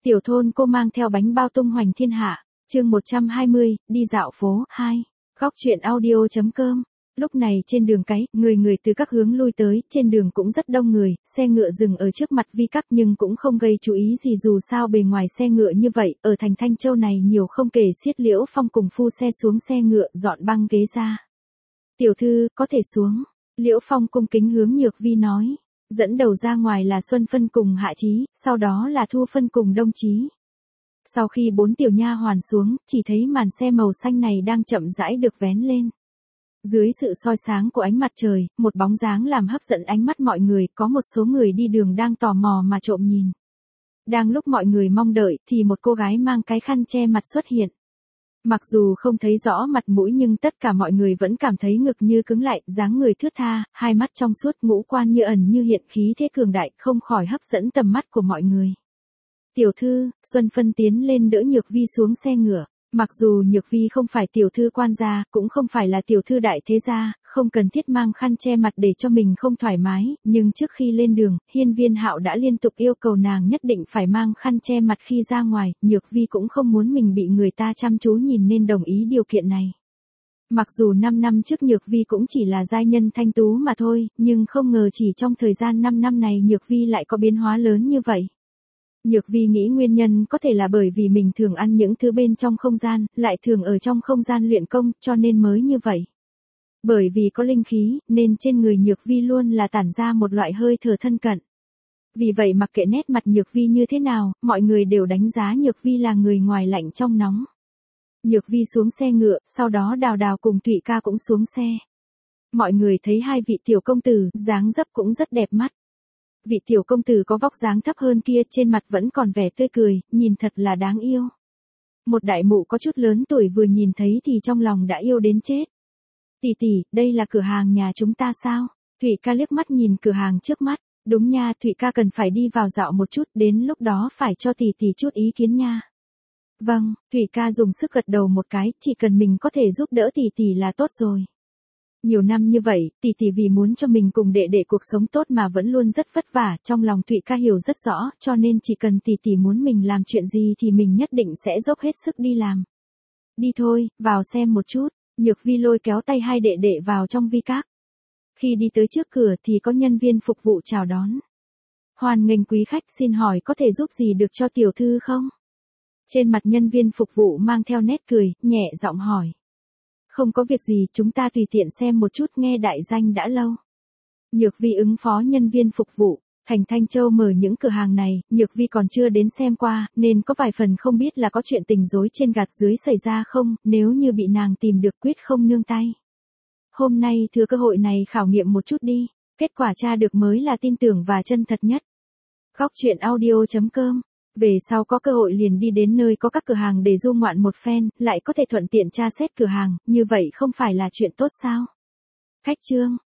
Tiểu thôn cô mang theo bánh bao tung hoành thiên hạ, chương 120, đi dạo phố, 2. Góc truyện audio.com. Lúc này trên đường cái, người từ các hướng lui tới, trên đường cũng rất đông người, xe ngựa dừng ở trước mặt Vi Các nhưng cũng không gây chú ý gì dù sao bề ngoài xe ngựa như vậy, ở thành Thanh Châu này nhiều không kể xiết. Liễu Phong cùng phu xe xuống xe ngựa, dọn băng ghế ra. Tiểu thư, có thể xuống. Liễu Phong cung kính hướng Nhược Vi nói. Dẫn đầu ra ngoài là Xuân Phân cùng Hạ Chí, sau đó là Thu Phân cùng Đông Chí. Sau khi 4 tiểu nha hoàn xuống, chỉ thấy màn xe màu xanh này đang chậm rãi được vén lên. Dưới sự soi sáng của ánh mặt trời, một bóng dáng làm hấp dẫn ánh mắt mọi người, có một số người đi đường đang tò mò mà trộm nhìn. Đang lúc mọi người mong đợi, thì một cô gái mang cái khăn che mặt xuất hiện. Mặc dù không thấy rõ mặt mũi nhưng tất cả mọi người vẫn cảm thấy ngực như cứng lại, dáng người thướt tha, hai mắt trong suốt, ngũ quan như ẩn như hiện, khí thế cường đại, không khỏi hấp dẫn tầm mắt của mọi người. Tiểu thư, Xuân Phân tiến lên đỡ Nhược Vi xuống xe ngựa. Mặc dù Nhược Vi không phải tiểu thư quan gia, cũng không phải là tiểu thư đại thế gia, không cần thiết mang khăn che mặt để cho mình không thoải mái, nhưng trước khi lên đường, Hiên Viên Hạo đã liên tục yêu cầu nàng nhất định phải mang khăn che mặt khi ra ngoài, Nhược Vi cũng không muốn mình bị người ta chăm chú nhìn nên đồng ý điều kiện này. Mặc dù 5 năm trước Nhược Vi cũng chỉ là giai nhân thanh tú mà thôi, nhưng không ngờ chỉ trong thời gian 5 năm này Nhược Vi lại có biến hóa lớn như vậy. Nhược Vi nghĩ nguyên nhân có thể là bởi vì mình thường ăn những thứ bên trong không gian, lại thường ở trong không gian luyện công, cho nên mới như vậy. Bởi vì có linh khí, nên trên người Nhược Vi luôn là tản ra một loại hơi thở thân cận. Vì vậy mặc kệ nét mặt Nhược Vi như thế nào, mọi người đều đánh giá Nhược Vi là người ngoài lạnh trong nóng. Nhược Vi xuống xe ngựa, sau đó Đào Đào cùng Thụy Ca cũng xuống xe. Mọi người thấy hai vị tiểu công tử, dáng dấp cũng rất đẹp mắt. Vị tiểu công tử có vóc dáng thấp hơn kia, trên mặt vẫn còn vẻ tươi cười, nhìn thật là đáng yêu. Một đại mụ có chút lớn tuổi vừa nhìn thấy thì trong lòng đã yêu đến chết. Tỷ tỷ, đây là cửa hàng nhà chúng ta sao? Thụy Ca liếc mắt nhìn cửa hàng trước mắt. Đúng nha, Thụy Ca cần phải đi vào dạo một chút, đến lúc đó phải cho tỷ tỷ chút ý kiến nha. Vâng, Thụy Ca dùng sức gật đầu một cái, chỉ cần mình có thể giúp đỡ tỷ tỷ là tốt rồi. Nhiều năm như vậy, tỷ tỷ vì muốn cho mình cùng đệ đệ cuộc sống tốt mà vẫn luôn rất vất vả, trong lòng Thụy Ca hiểu rất rõ, cho nên chỉ cần tỷ tỷ muốn mình làm chuyện gì thì mình nhất định sẽ dốc hết sức đi làm. Đi thôi, vào xem một chút. Nhược Vi lôi kéo tay hai đệ đệ vào trong Vi Các. Khi đi tới trước cửa thì có nhân viên phục vụ chào đón. Hoan nghênh quý khách, xin hỏi có thể giúp gì được cho tiểu thư không? Trên mặt nhân viên phục vụ mang theo nét cười, nhẹ giọng hỏi. Không có việc gì, chúng ta tùy tiện xem một chút, nghe đại danh đã lâu. Nhược Vi ứng phó nhân viên phục vụ. Thành Thanh Châu mở những cửa hàng này, Nhược Vi còn chưa đến xem qua, nên có vài phần không biết là có chuyện tình dối trên gạt dưới xảy ra không, nếu như bị nàng tìm được quyết không nương tay. Hôm nay thừa cơ hội này khảo nghiệm một chút đi, kết quả tra được mới là tin tưởng và chân thật nhất. Góc truyện audio.com. Về sau có cơ hội liền đi đến nơi có các cửa hàng để du ngoạn một phen, lại có thể thuận tiện tra xét cửa hàng, như vậy không phải là chuyện tốt sao? Khách trương,